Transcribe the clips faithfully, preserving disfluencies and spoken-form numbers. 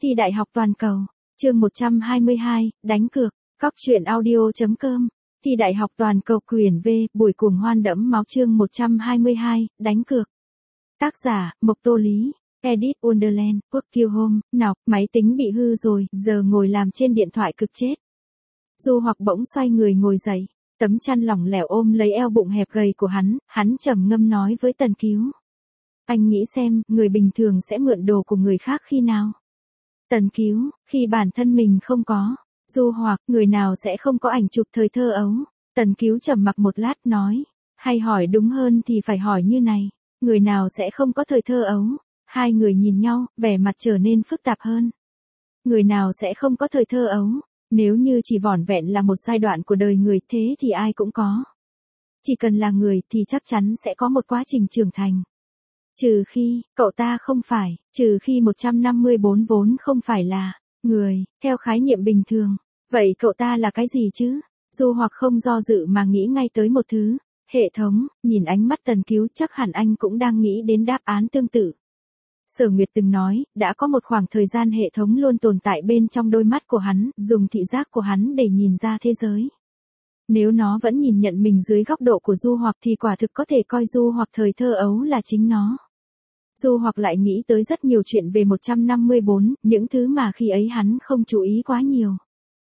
Thi đại học toàn cầu, chương một trăm hai mươi hai, đánh cược, Cóc truyện audio.com, Thi đại học toàn cầu quyển V, buổi cuồng hoan đẫm máu chương một trăm hai mươi hai, đánh cược. Tác giả, Mộc Tô Lý, Edit Wonderland, Quốc Kiêu Home, nào, máy tính bị hư rồi, giờ ngồi làm trên điện thoại cực chết. Du Hoặc bỗng xoay người ngồi dậy, tấm chăn lỏng lẻo ôm lấy eo bụng hẹp gầy của hắn, hắn trầm ngâm nói với Tần Cứu. Anh nghĩ xem, người bình thường sẽ mượn đồ của người khác khi nào? Tần Cứu, khi bản thân mình không có. Du Hoặc, người nào sẽ không có ảnh chụp thời thơ ấu? Tần Cứu trầm mặc một lát nói, hay hỏi đúng hơn thì phải hỏi như này, người nào sẽ không có thời thơ ấu? Hai người nhìn nhau, vẻ mặt trở nên phức tạp hơn. Người nào sẽ không có thời thơ ấu? Nếu như chỉ vỏn vẹn là một giai đoạn của đời người thế thì ai cũng có. Chỉ cần là người thì chắc chắn sẽ có một quá trình trưởng thành. Trừ khi, cậu ta không phải, trừ khi một trăm năm mươi bốn vốn không phải là người, theo khái niệm bình thường. Vậy cậu ta là cái gì chứ? Du Hoặc không do dự mà nghĩ ngay tới một thứ. Hệ thống, nhìn ánh mắt Tần Cứu chắc hẳn anh cũng đang nghĩ đến đáp án tương tự. Sở Nguyệt từng nói, đã có một khoảng thời gian hệ thống luôn tồn tại bên trong đôi mắt của hắn, dùng thị giác của hắn để nhìn ra thế giới. Nếu nó vẫn nhìn nhận mình dưới góc độ của Du Hoặc thì quả thực có thể coi Du Hoặc thời thơ ấu là chính nó. Du Hoặc lại nghĩ tới rất nhiều chuyện về một trăm năm mươi bốn, những thứ mà khi ấy hắn không chú ý quá nhiều.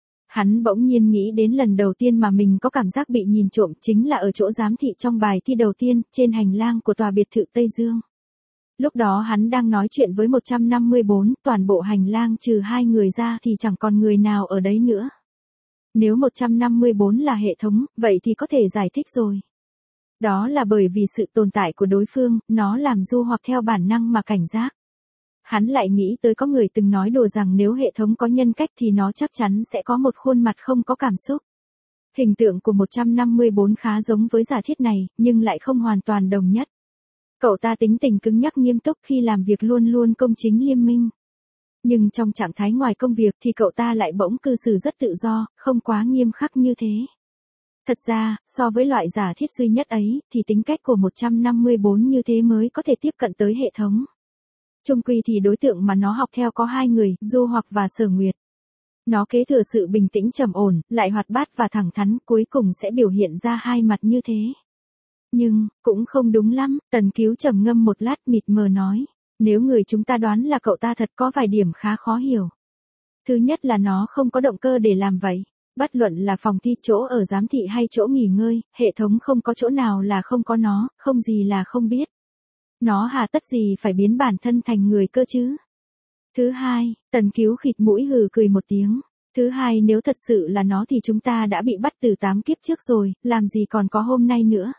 Hắn bỗng nhiên nghĩ đến lần đầu tiên mà mình có cảm giác bị nhìn trộm chính là ở chỗ giám thị trong bài thi đầu tiên, trên hành lang của tòa biệt thự Tây Dương. Lúc đó hắn đang nói chuyện với một trăm năm mươi bốn, toàn bộ hành lang trừ hai người ra thì chẳng còn người nào ở đấy nữa. Nếu một trăm năm mươi bốn là hệ thống, vậy thì có thể giải thích rồi. Đó là bởi vì sự tồn tại của đối phương, nó làm Du Hoặc theo bản năng mà cảnh giác. Hắn lại nghĩ tới có người từng nói đùa rằng nếu hệ thống có nhân cách thì nó chắc chắn sẽ có một khuôn mặt không có cảm xúc. Hình tượng của một trăm năm mươi bốn khá giống với giả thiết này, nhưng lại không hoàn toàn đồng nhất. Cậu ta tính tình cứng nhắc nghiêm túc khi làm việc luôn luôn công chính liêm minh. Nhưng trong trạng thái ngoài công việc thì cậu ta lại bỗng cư xử rất tự do, không quá nghiêm khắc như thế. Thật ra, so với loại giả thiết duy nhất ấy, thì tính cách của một trăm năm mươi bốn như thế mới có thể tiếp cận tới hệ thống. Chung quy thì đối tượng mà nó học theo có hai người, Du Hoặc và Sở Nguyệt. Nó kế thừa sự bình tĩnh trầm ổn, lại hoạt bát và thẳng thắn, cuối cùng sẽ biểu hiện ra hai mặt như thế. Nhưng, cũng không đúng lắm, Tần Cứu trầm ngâm một lát mịt mờ nói. Nếu người chúng ta đoán là cậu ta thật có vài điểm khá khó hiểu. Thứ nhất là nó không có động cơ để làm vậy. Bất luận là phòng thi, chỗ ở giám thị hay chỗ nghỉ ngơi, hệ thống không có chỗ nào là không có nó, không gì là không biết. Nó hà tất gì phải biến bản thân thành người cơ chứ? Thứ hai, Tần Cứu khịt mũi hừ cười một tiếng. Thứ hai, nếu thật sự là nó thì chúng ta đã bị bắt từ tám kiếp trước rồi, làm gì còn có hôm nay nữa.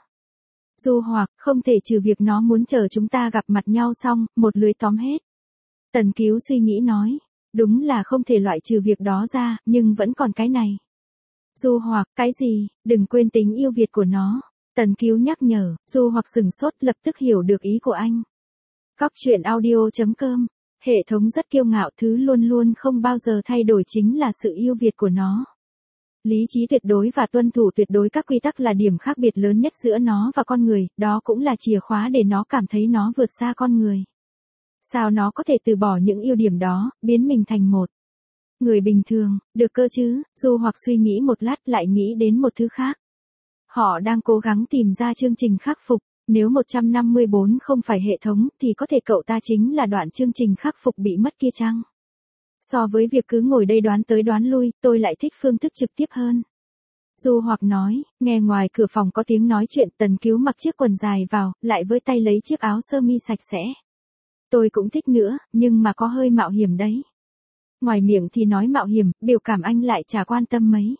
Du Hoặc, không thể trừ việc nó muốn chờ chúng ta gặp mặt nhau xong, một lưới tóm hết. Tần Cứu suy nghĩ nói, đúng là không thể loại trừ việc đó ra, nhưng vẫn còn cái này. Du Hoặc, cái gì, đừng quên tính yêu Việt của nó. Tần Cứu nhắc nhở, Du Hoặc sừng sốt lập tức hiểu được ý của anh. Cóc truyện audio.com, hệ thống rất kiêu ngạo, thứ luôn luôn không bao giờ thay đổi chính là sự yêu Việt của nó. Lý trí tuyệt đối và tuân thủ tuyệt đối các quy tắc là điểm khác biệt lớn nhất giữa nó và con người, đó cũng là chìa khóa để nó cảm thấy nó vượt xa con người. Sao nó có thể từ bỏ những ưu điểm đó, biến mình thành một người bình thường, được cơ chứ? Du Hoặc suy nghĩ một lát lại nghĩ đến một thứ khác. Họ đang cố gắng tìm ra chương trình khắc phục, nếu một trăm năm mươi bốn không phải hệ thống thì có thể cậu ta chính là đoạn chương trình khắc phục bị mất kia chăng? So với việc cứ ngồi đây đoán tới đoán lui, tôi lại thích phương thức trực tiếp hơn. Du Hoặc nói, nghe ngoài cửa phòng có tiếng nói chuyện, Tần Cứu mặc chiếc quần dài vào, lại với tay lấy chiếc áo sơ mi sạch sẽ. Tôi cũng thích nữa, nhưng mà có hơi mạo hiểm đấy. Ngoài miệng thì nói mạo hiểm, biểu cảm anh lại chả quan tâm mấy.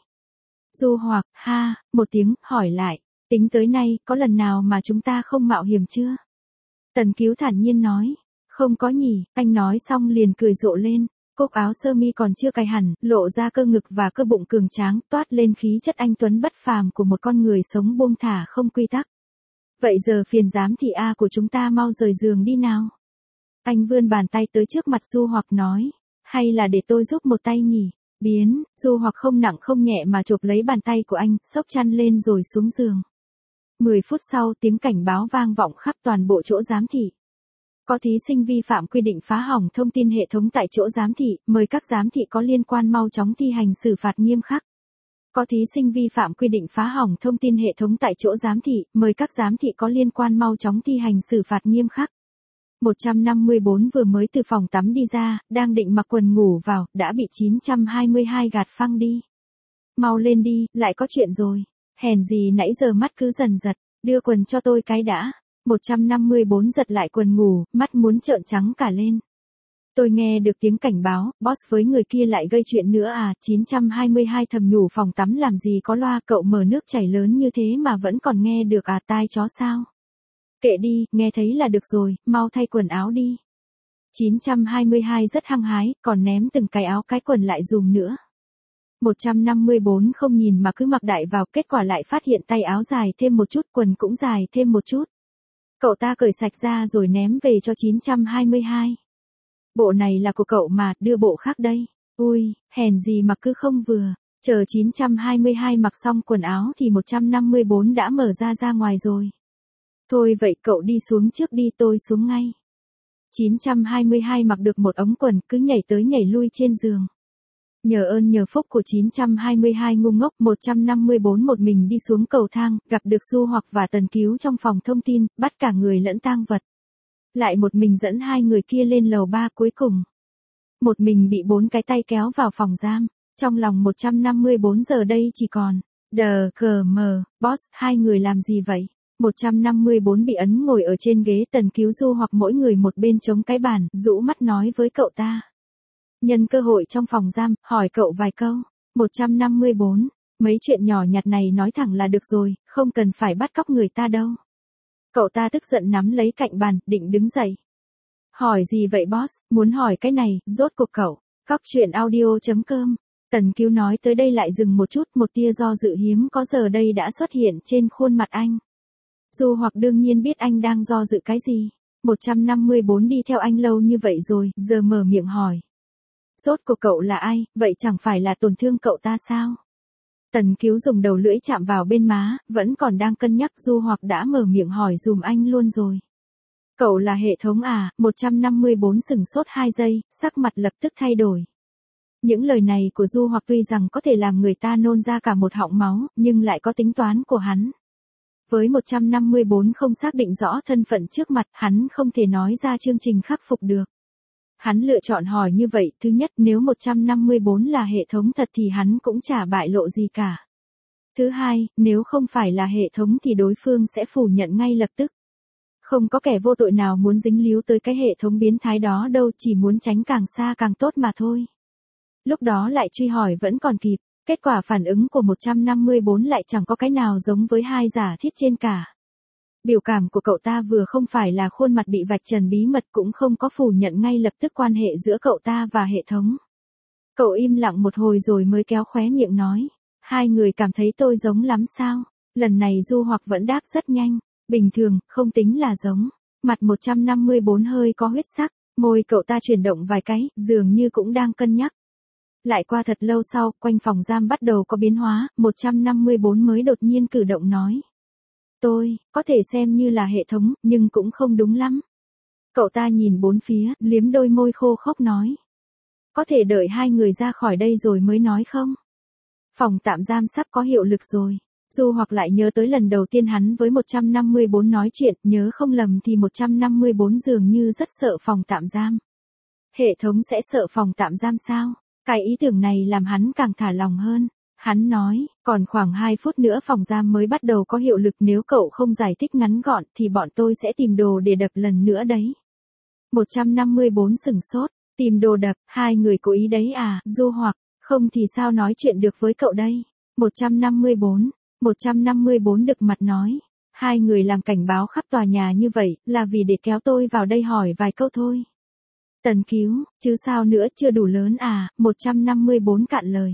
Du Hoặc, ha, một tiếng, hỏi lại, tính tới nay, có lần nào mà chúng ta không mạo hiểm chưa? Tần Cứu thản nhiên nói, không có nhỉ, anh nói xong liền cười rộ lên. Cúc áo sơ mi còn chưa cài hẳn, lộ ra cơ ngực và cơ bụng cường tráng, toát lên khí chất anh tuấn bất phàm của một con người sống buông thả không quy tắc. Vậy giờ phiền giám thị A của chúng ta mau rời giường đi nào. Anh vươn bàn tay tới trước mặt Du Hoặc nói, hay là để tôi giúp một tay nhỉ? Biến, Du Hoặc không nặng không nhẹ mà chộp lấy bàn tay của anh, xốc chăn lên rồi xuống giường. Mười phút sau tiếng cảnh báo vang vọng khắp toàn bộ chỗ giám thị. Có thí sinh vi phạm quy định phá hỏng thông tin hệ thống tại chỗ giám thị, mời các giám thị có liên quan mau chóng thi hành xử phạt nghiêm khắc. Có thí sinh vi phạm quy định phá hỏng thông tin hệ thống tại chỗ giám thị, mời các giám thị có liên quan mau chóng thi hành xử phạt nghiêm khắc. một trăm năm mươi bốn vừa mới từ phòng tắm đi ra, đang định mặc quần ngủ vào, đã bị chín trăm hai mươi hai gạt phăng đi. Mau lên đi, lại có chuyện rồi. Hèn gì nãy giờ mắt cứ dần giật, đưa quần cho tôi cái đã. một trăm năm mươi bốn giật lại quần ngủ, mắt muốn trợn trắng cả lên. Tôi nghe được tiếng cảnh báo, boss với người kia lại gây chuyện nữa à, chín trăm hai mươi hai thầm nhủ phòng tắm làm gì có loa, cậu mở nước chảy lớn như thế mà vẫn còn nghe được à, tai chó sao. Kệ đi, nghe thấy là được rồi, mau thay quần áo đi. chín trăm hai mươi hai rất hăng hái, còn ném từng cái áo cái quần lại dùm nữa. một trăm năm mươi bốn không nhìn mà cứ mặc đại vào, kết quả lại phát hiện tay áo dài thêm một chút, quần cũng dài thêm một chút. Cậu ta cởi sạch ra rồi ném về cho chín trăm hai mươi hai. Bộ này là của cậu mà, đưa bộ khác đây. Ui, hèn gì mà cứ không vừa. Chờ chín trăm hai mươi hai mặc xong quần áo thì một trăm năm mươi bốn đã mở ra ra ngoài rồi. Thôi vậy cậu đi xuống trước đi, tôi xuống ngay. chín trăm hai mươi hai mặc được một ống quần, cứ nhảy tới nhảy lui trên giường. Nhờ ơn nhờ phúc của chín trăm hai mươi hai ngu ngốc, một trăm năm mươi bốn một mình đi xuống cầu thang, gặp được Du Hoặc và Tần Cứu trong phòng thông tin, bắt cả người lẫn tang vật. Lại một mình dẫn hai người kia lên lầu ba cuối cùng. Một mình bị bốn cái tay kéo vào phòng giam. Trong lòng một trăm năm mươi bốn giờ đây chỉ còn đờ cờ mờ, boss, hai người làm gì vậy? một trăm năm mươi bốn bị ấn ngồi ở trên ghế, Tần Cứu Du Hoặc mỗi người một bên chống cái bàn, rũ mắt nói với cậu ta. Nhân cơ hội trong phòng giam, hỏi cậu vài câu. một trăm năm mươi bốn, mấy chuyện nhỏ nhặt này nói thẳng là được rồi, không cần phải bắt cóc người ta đâu. Cậu ta tức giận nắm lấy cạnh bàn, định đứng dậy. Hỏi gì vậy boss, muốn hỏi cái này, rốt cuộc cậu. Cóc truyện audio chấm com. Tần Cứu nói tới đây lại dừng một chút, một tia do dự hiếm có giờ đây đã xuất hiện trên khuôn mặt anh. Du Hoặc đương nhiên biết anh đang do dự cái gì. một trăm năm mươi bốn đi theo anh lâu như vậy rồi, giờ mở miệng hỏi. Rốt cuộc cậu là ai, vậy chẳng phải là tổn thương cậu ta sao? Tần Cứu dùng đầu lưỡi chạm vào bên má, vẫn còn đang cân nhắc, Du Hoặc đã mở miệng hỏi dùm anh luôn rồi. Cậu là hệ thống à, một trăm năm mươi bốn sửng sốt hai giây, sắc mặt lập tức thay đổi. Những lời này của Du Hoặc tuy rằng có thể làm người ta nôn ra cả một họng máu, nhưng lại có tính toán của hắn. Với một trăm năm mươi bốn không xác định rõ thân phận trước mặt, hắn không thể nói ra chương trình khắc phục được. Hắn lựa chọn hỏi như vậy, thứ nhất nếu một trăm năm mươi bốn là hệ thống thật thì hắn cũng chả bại lộ gì cả. Thứ hai, nếu không phải là hệ thống thì đối phương sẽ phủ nhận ngay lập tức. Không có kẻ vô tội nào muốn dính líu tới cái hệ thống biến thái đó đâu, chỉ muốn tránh càng xa càng tốt mà thôi. Lúc đó lại truy hỏi vẫn còn kịp, kết quả phản ứng của một trăm năm mươi bốn lại chẳng có cái nào giống với hai giả thiết trên cả. Biểu cảm của cậu ta vừa không phải là khuôn mặt bị vạch trần bí mật, cũng không có phủ nhận ngay lập tức quan hệ giữa cậu ta và hệ thống. Cậu im lặng một hồi rồi mới kéo khóe miệng nói. Hai người cảm thấy tôi giống lắm sao? Lần này Du Hoặc vẫn đáp rất nhanh. Bình thường, không tính là giống. Mặt một trăm năm mươi bốn hơi có huyết sắc, môi cậu ta chuyển động vài cái, dường như cũng đang cân nhắc. Lại qua thật lâu sau, quanh phòng giam bắt đầu có biến hóa, một trăm năm mươi bốn mới đột nhiên cử động nói. Tôi, có thể xem như là hệ thống, nhưng cũng không đúng lắm. Cậu ta nhìn bốn phía, liếm đôi môi khô khốc nói. Có thể đợi hai người ra khỏi đây rồi mới nói không? Phòng tạm giam sắp có hiệu lực rồi. Du Hoặc lại nhớ tới lần đầu tiên hắn với một trăm năm mươi bốn nói chuyện, nhớ không lầm thì một trăm năm mươi bốn dường như rất sợ phòng tạm giam. Hệ thống sẽ sợ phòng tạm giam sao? Cái ý tưởng này làm hắn càng thả lòng hơn. Hắn nói, còn khoảng hai phút nữa phòng giam mới bắt đầu có hiệu lực, nếu cậu không giải thích ngắn gọn thì bọn tôi sẽ tìm đồ để đập lần nữa đấy. một trăm năm mươi bốn sửng sốt, tìm đồ đập, hai người cố ý đấy à, Du Hoặc, không thì sao nói chuyện được với cậu đây. một trăm năm mươi bốn, một trăm năm mươi bốn đực mặt nói, hai người làm cảnh báo khắp tòa nhà như vậy, là vì để kéo tôi vào đây hỏi vài câu thôi. Tần Cứu, chứ sao nữa, chưa đủ lớn à, một trăm năm mươi bốn cạn lời.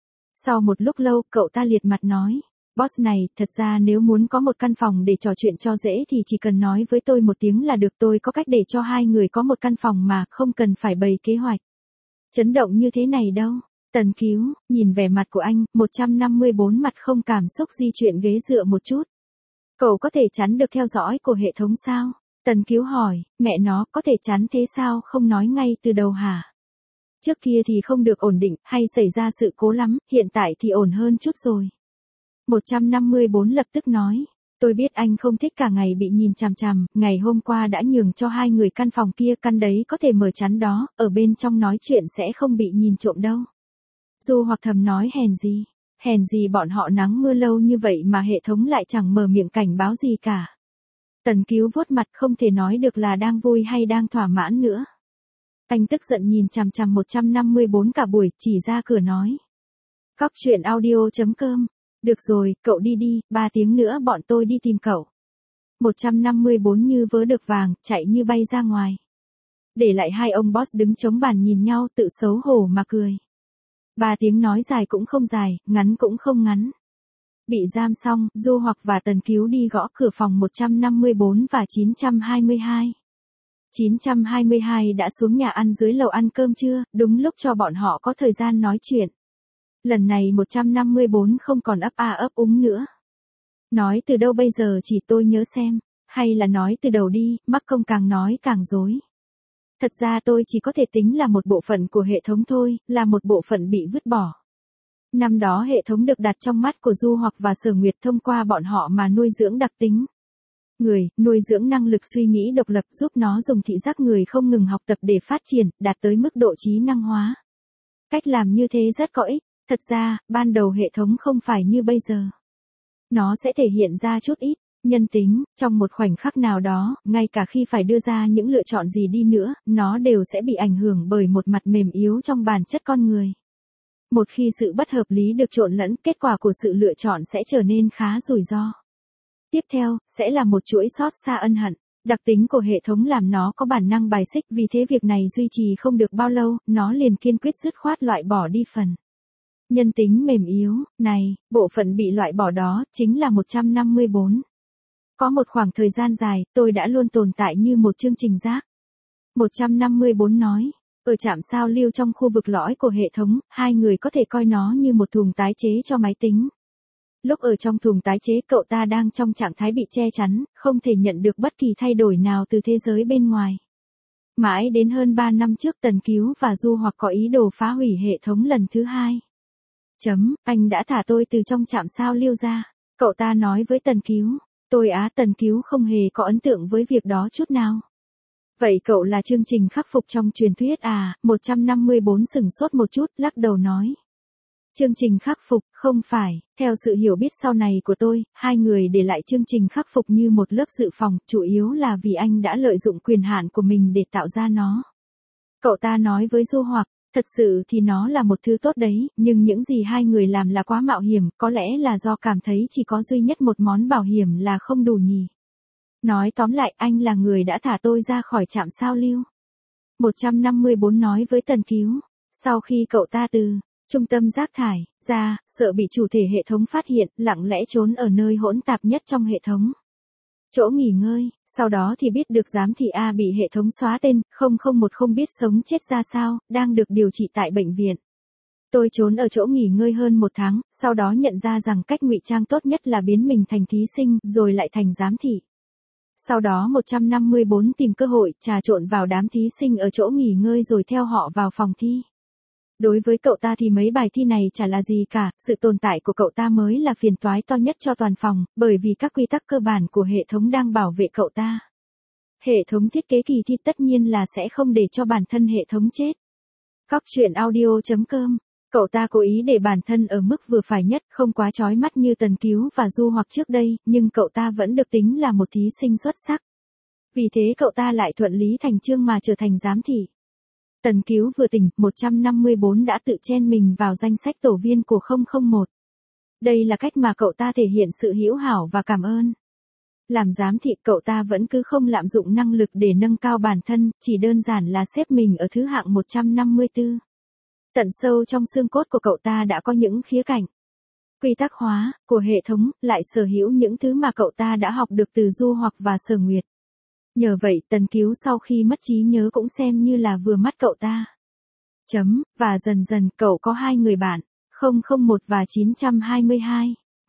Sau một lúc lâu, cậu ta liệt mặt nói, boss này, thật ra nếu muốn có một căn phòng để trò chuyện cho dễ thì chỉ cần nói với tôi một tiếng là được, tôi có cách để cho hai người có một căn phòng mà, không cần phải bày kế hoạch. Chấn động như thế này đâu. Tần Cứu, nhìn vẻ mặt của anh, một trăm năm mươi bốn mặt không cảm xúc di chuyển ghế dựa một chút. Cậu có thể chắn được theo dõi của hệ thống sao? Tần Cứu hỏi, mẹ nó có thể chán thế sao không nói ngay từ đầu hả? Trước kia thì không được ổn định, hay xảy ra sự cố lắm, hiện tại thì ổn hơn chút rồi. một trăm năm mươi bốn lập tức nói, tôi biết anh không thích cả ngày bị nhìn chằm chằm, ngày hôm qua đã nhường cho hai người căn phòng kia, căn đấy có thể mở chắn đó, ở bên trong nói chuyện sẽ không bị nhìn trộm đâu. Du Hoặc thầm nói hèn gì, hèn gì bọn họ nắng mưa lâu như vậy mà hệ thống lại chẳng mở miệng cảnh báo gì cả. Tần Cứu vuốt mặt không thể nói được là đang vui hay đang thỏa mãn nữa. Anh tức giận nhìn chằm chằm một trăm năm mươi bốn cả buổi, chỉ ra cửa nói. Cóc truyện audio chấm com. Được rồi, cậu đi đi, ba tiếng nữa bọn tôi đi tìm cậu. một trăm năm mươi bốn như vớ được vàng, chạy như bay ra ngoài. Để lại hai ông boss đứng chống bàn nhìn nhau tự xấu hổ mà cười. Ba tiếng nói dài cũng không dài, ngắn cũng không ngắn. Bị giam xong, Du Hoặc và Tần Cứu đi gõ cửa phòng một trăm năm mươi bốn và chín trăm hai mươi hai. chín trăm hai mươi hai đã xuống nhà ăn dưới lầu ăn cơm trưa, đúng lúc cho bọn họ có thời gian nói chuyện. Lần này một trăm năm mươi bốn không còn ấp a ấp úng nữa. Nói từ đâu bây giờ chỉ tôi nhớ xem, hay là nói từ đầu đi, mắc công càng nói càng dối. Thật ra tôi chỉ có thể tính là một bộ phận của hệ thống thôi, là một bộ phận bị vứt bỏ. Năm đó hệ thống được đặt trong mắt của Du Hoặc và Sở Nguyệt thông qua bọn họ mà nuôi dưỡng đặc tính. Người, nuôi dưỡng năng lực suy nghĩ độc lập giúp nó dùng thị giác người không ngừng học tập để phát triển, đạt tới mức độ trí năng hóa. Cách làm như thế rất có ích, thật ra, ban đầu hệ thống không phải như bây giờ. Nó sẽ thể hiện ra chút ít nhân tính, trong một khoảnh khắc nào đó, ngay cả khi phải đưa ra những lựa chọn gì đi nữa, nó đều sẽ bị ảnh hưởng bởi một mặt mềm yếu trong bản chất con người. Một khi sự bất hợp lý được trộn lẫn, kết quả của sự lựa chọn sẽ trở nên khá rủi ro. Tiếp theo, sẽ là một chuỗi xót xa ân hận. Đặc tính của hệ thống làm nó có bản năng bài xích, vì thế việc này duy trì không được bao lâu, nó liền kiên quyết dứt khoát loại bỏ đi phần nhân tính mềm yếu này. Bộ phận bị loại bỏ đó chính là một trăm năm mươi bốn. Có một khoảng thời gian dài, tôi đã luôn tồn tại như một chương trình rác. một trăm năm mươi bốn nói, ở trạm sao lưu trong khu vực lõi của hệ thống, hai người có thể coi nó như một thùng tái chế cho máy tính. Lúc ở trong thùng tái chế, cậu ta đang trong trạng thái bị che chắn, không thể nhận được bất kỳ thay đổi nào từ thế giới bên ngoài. Mãi đến hơn ba năm trước, Tần Cứu và Du Hoặc có ý đồ phá hủy hệ thống lần thứ hai. Chấm, anh đã thả tôi từ trong trạm sao lưu ra. Cậu ta nói với Tần Cứu. Tôi á, Tần Cứu không hề có ấn tượng với việc đó chút nào. Vậy cậu là chương trình khắc phục trong truyền thuyết à? một trăm năm mươi bốn sửng sốt một chút, lắc đầu nói. Chương trình khắc phục, không phải, theo sự hiểu biết sau này của tôi, hai người để lại chương trình khắc phục như một lớp dự phòng, chủ yếu là vì anh đã lợi dụng quyền hạn của mình để tạo ra nó. Cậu ta nói với Du Hoặc, thật sự thì nó là một thứ tốt đấy, nhưng những gì hai người làm là quá mạo hiểm, có lẽ là do cảm thấy chỉ có duy nhất một món bảo hiểm là không đủ nhỉ. Nói tóm lại, anh là người đã thả tôi ra khỏi trạm sao lưu. một trăm năm mươi bốn nói với Tần Cứu, sau khi cậu ta từ trung tâm rác thải ra, sợ bị chủ thể hệ thống phát hiện, lặng lẽ trốn ở nơi hỗn tạp nhất trong hệ thống. Chỗ nghỉ ngơi, sau đó thì biết được giám thị A bị hệ thống xóa tên, không không một không biết sống chết ra sao, đang được điều trị tại bệnh viện. Tôi trốn ở chỗ nghỉ ngơi hơn một tháng, sau đó nhận ra rằng cách ngụy trang tốt nhất là biến mình thành thí sinh, rồi lại thành giám thị. Sau đó một trăm năm mươi bốn tìm cơ hội, trà trộn vào đám thí sinh ở chỗ nghỉ ngơi rồi theo họ vào phòng thi. Đối với cậu ta thì mấy bài thi này chả là gì cả, sự tồn tại của cậu ta mới là phiền toái to nhất cho toàn phòng, bởi vì các quy tắc cơ bản của hệ thống đang bảo vệ cậu ta. Hệ thống thiết kế kỳ thi tất nhiên là sẽ không để cho bản thân hệ thống chết. Cóc truyện audio chấm com. Cậu ta cố ý để bản thân ở mức vừa phải nhất, không quá chói mắt như Tần Cứu và Du Hoặc trước đây, nhưng cậu ta vẫn được tính là một thí sinh xuất sắc. Vì thế cậu ta lại thuận lý thành chương mà trở thành giám thị. Tần Cứu vừa tỉnh, một trăm năm mươi bốn đã tự chen mình vào danh sách tổ viên của không không một. Đây là cách mà cậu ta thể hiện sự hữu hảo và cảm ơn. Làm giám thị, cậu ta vẫn cứ không lạm dụng năng lực để nâng cao bản thân, chỉ đơn giản là xếp mình ở thứ hạng một trăm năm mươi tư. Tận sâu trong xương cốt của cậu ta đã có những khía cạnh quy tắc hóa của hệ thống, lại sở hữu những thứ mà cậu ta đã học được từ Du Hoặc và Sở Nguyệt. Nhờ vậy, Tần Cứu sau khi mất trí nhớ cũng xem như là vừa mắt cậu ta. Chấm, và dần dần cậu có hai người bạn, không không một và chín trăm hai mươi hai.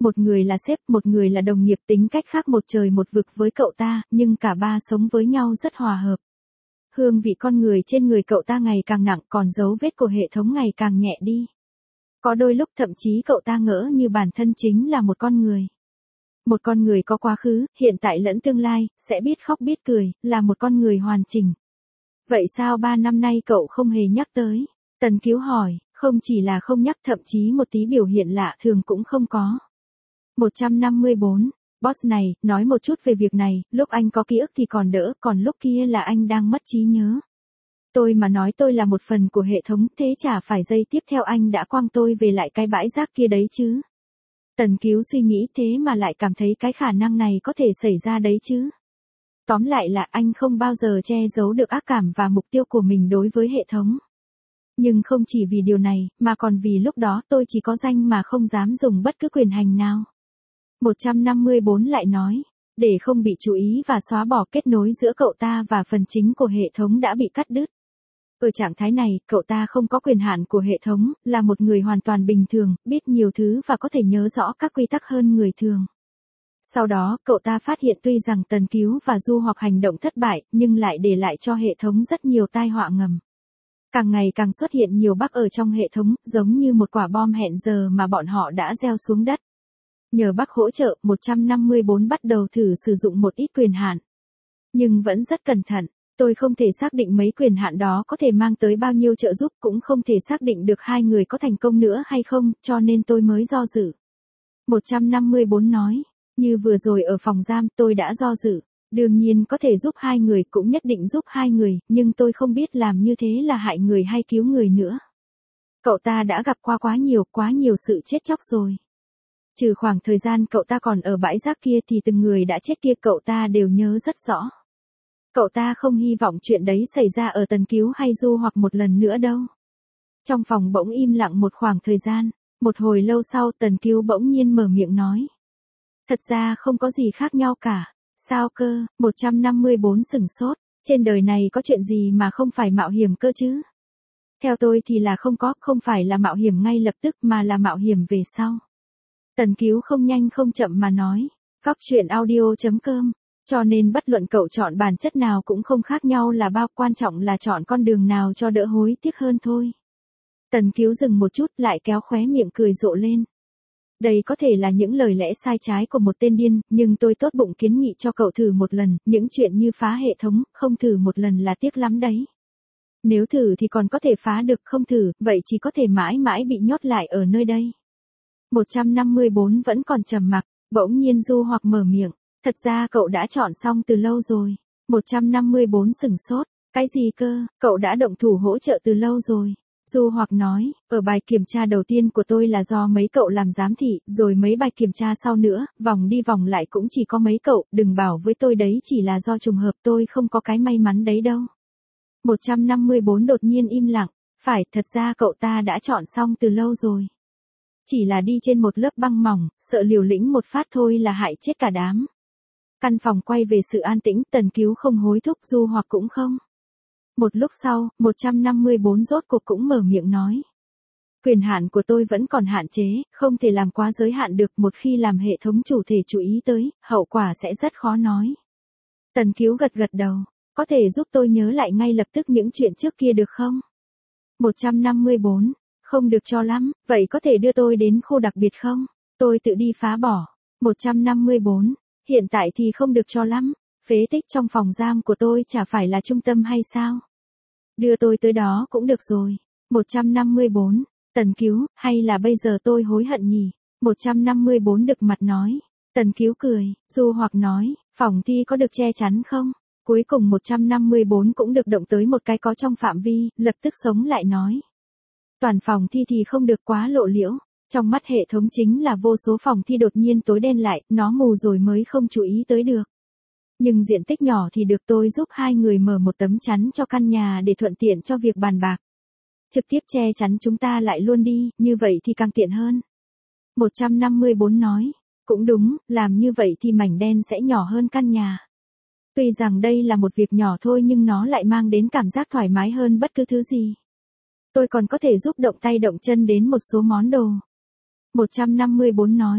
Một người là sếp, một người là đồng nghiệp, tính cách khác một trời một vực với cậu ta, nhưng cả ba sống với nhau rất hòa hợp. Hương vị con người trên người cậu ta ngày càng nặng, còn dấu vết của hệ thống ngày càng nhẹ đi. Có đôi lúc thậm chí cậu ta ngỡ như bản thân chính là một con người. Một con người có quá khứ, hiện tại lẫn tương lai, sẽ biết khóc biết cười, là một con người hoàn chỉnh. Vậy sao ba năm nay cậu không hề nhắc tới? Tần Cứu hỏi, không chỉ là không nhắc, thậm chí một tí biểu hiện lạ thường cũng không có. một trăm năm mươi bốn. Boss này, nói một chút về việc này, lúc anh có ký ức thì còn đỡ, còn lúc kia là anh đang mất trí nhớ. Tôi mà nói tôi là một phần của hệ thống, thế chả phải giây tiếp theo anh đã quăng tôi về lại cái bãi rác kia đấy chứ. Tần Cứu suy nghĩ thế mà lại cảm thấy cái khả năng này có thể xảy ra đấy chứ. Tóm lại là anh không bao giờ che giấu được ác cảm và mục tiêu của mình đối với hệ thống. Nhưng không chỉ vì điều này, mà còn vì lúc đó tôi chỉ có danh mà không dám dùng bất cứ quyền hành nào. một trăm năm mươi bốn lại nói, để không bị chú ý và xóa bỏ kết nối giữa cậu ta và phần chính của hệ thống đã bị cắt đứt. Ở trạng thái này, cậu ta không có quyền hạn của hệ thống, là một người hoàn toàn bình thường, biết nhiều thứ và có thể nhớ rõ các quy tắc hơn người thường. Sau đó, cậu ta phát hiện tuy rằng Tần Cứu và Du Hoặc hành động thất bại, nhưng lại để lại cho hệ thống rất nhiều tai họa ngầm. Càng ngày càng xuất hiện nhiều bug ở trong hệ thống, giống như một quả bom hẹn giờ mà bọn họ đã gieo xuống đất. Nhờ bug hỗ trợ, một trăm năm mươi bốn bắt đầu thử sử dụng một ít quyền hạn. Nhưng vẫn rất cẩn thận, tôi không thể xác định mấy quyền hạn đó có thể mang tới bao nhiêu trợ giúp, cũng không thể xác định được hai người có thành công nữa hay không, cho nên tôi mới do dự. một trăm năm mươi bốn nói, như vừa rồi ở phòng giam tôi đã do dự. Đương nhiên có thể giúp hai người, cũng nhất định giúp hai người, nhưng tôi không biết làm như thế là hại người hay cứu người nữa. Cậu ta đã gặp qua quá nhiều, quá nhiều sự chết chóc rồi. Trừ khoảng thời gian cậu ta còn ở bãi rác kia thì từng người đã chết kia cậu ta đều nhớ rất rõ. Cậu ta không hy vọng chuyện đấy xảy ra ở Tần Cứu hay Du Hoặc một lần nữa đâu. Trong phòng bỗng im lặng một khoảng thời gian, một hồi lâu sau Tần Cứu bỗng nhiên mở miệng nói. Thật ra không có gì khác nhau cả. Sao cơ? một trăm năm mươi bốn sửng sốt, trên đời này có chuyện gì mà không phải mạo hiểm cơ chứ? Theo tôi thì là không có, không phải là mạo hiểm ngay lập tức mà là mạo hiểm về sau. Tần Cứu không nhanh không chậm mà nói, góc truyện audio chấm com, cho nên bất luận cậu chọn bản chất nào cũng không khác nhau là bao, quan trọng là chọn con đường nào cho đỡ hối tiếc hơn thôi. Tần Cứu dừng một chút lại kéo khóe miệng cười rộ lên. Đây có thể là những lời lẽ sai trái của một tên điên, nhưng tôi tốt bụng kiến nghị cho cậu thử một lần, những chuyện như phá hệ thống, không thử một lần là tiếc lắm đấy. Nếu thử thì còn có thể phá được, không thử, vậy chỉ có thể mãi mãi bị nhốt lại ở nơi đây. một trăm năm mươi bốn vẫn còn trầm mặc, bỗng nhiên Du Hoặc mở miệng, thật ra cậu đã chọn xong từ lâu rồi. một trăm năm mươi bốn sửng sốt, cái gì cơ, cậu đã động thủ hỗ trợ từ lâu rồi. Du Hoặc nói, ở bài kiểm tra đầu tiên của tôi là do mấy cậu làm giám thị, rồi mấy bài kiểm tra sau nữa, vòng đi vòng lại cũng chỉ có mấy cậu, đừng bảo với tôi đấy chỉ là do trùng hợp, tôi không có cái may mắn đấy đâu. một trăm năm mươi bốn đột nhiên im lặng, phải, thật ra cậu ta đã chọn xong từ lâu rồi. Chỉ là đi trên một lớp băng mỏng, sợ liều lĩnh một phát thôi là hại chết cả đám. Căn phòng quay về sự an tĩnh, Tần Cứu không hối thúc, Du Hoặc cũng không. Một lúc sau, một trăm năm mươi bốn rốt cuộc cũng mở miệng nói. Quyền hạn của tôi vẫn còn hạn chế, không thể làm quá giới hạn được, một khi làm hệ thống chủ thể chú ý tới, hậu quả sẽ rất khó nói. Tần Cứu gật gật đầu, có thể giúp tôi nhớ lại ngay lập tức những chuyện trước kia được không? một trăm năm mươi bốn, không được cho lắm, vậy có thể đưa tôi đến khu đặc biệt không? Tôi tự đi phá bỏ. một trăm năm mươi bốn, hiện tại thì không được cho lắm. Phế tích trong phòng giam của tôi chả phải là trung tâm hay sao? Đưa tôi tới đó cũng được rồi. một trăm năm mươi bốn, Tần Cứu, hay là bây giờ tôi hối hận nhỉ? một trăm năm mươi bốn đực mặt nói. Tần Cứu cười, Du Hoặc nói, phòng thi có được che chắn không? Cuối cùng một trăm năm mươi bốn cũng được động tới một cái có trong phạm vi, lập tức sống lại nói. Toàn phòng thi thì không được quá lộ liễu. Trong mắt hệ thống chính là vô số phòng thi đột nhiên tối đen lại, nó mù rồi mới không chú ý tới được. Nhưng diện tích nhỏ thì được, tôi giúp hai người mở một tấm chắn cho căn nhà để thuận tiện cho việc bàn bạc. Trực tiếp che chắn chúng ta lại luôn đi, như vậy thì càng tiện hơn. một trăm năm mươi bốn nói, cũng đúng, làm như vậy thì mảnh đen sẽ nhỏ hơn căn nhà. Tuy rằng đây là một việc nhỏ thôi nhưng nó lại mang đến cảm giác thoải mái hơn bất cứ thứ gì. Tôi còn có thể giúp động tay động chân đến một số món đồ. một trăm năm mươi bốn nói,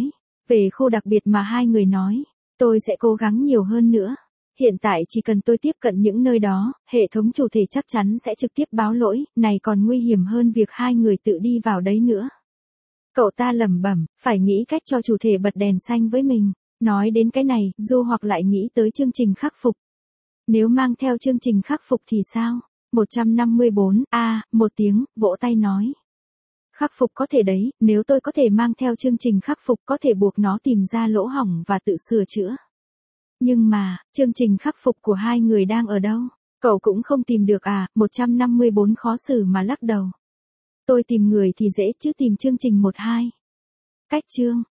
Về khu đặc biệt mà hai người nói, tôi sẽ cố gắng nhiều hơn nữa. Hiện tại chỉ cần tôi tiếp cận những nơi đó, hệ thống chủ thể chắc chắn sẽ trực tiếp báo lỗi, này còn nguy hiểm hơn việc hai người tự đi vào đấy nữa. Cậu ta lẩm bẩm, phải nghĩ cách cho chủ thể bật đèn xanh với mình. Nói đến cái này, Du hoặc lại nghĩ tới chương trình khắc phục. Nếu mang theo chương trình khắc phục thì sao? một trăm năm mươi bốn, a, à, một tiếng, vỗ tay nói. Khắc phục có thể đấy, nếu tôi có thể mang theo chương trình khắc phục có thể buộc nó tìm ra lỗ hổng và tự sửa chữa. Nhưng mà, chương trình khắc phục của hai người đang ở đâu? Cậu cũng không tìm được à? một trăm năm mươi bốn khó xử mà lắc đầu. Tôi tìm người thì dễ chứ tìm chương trình một hai. Cách chương.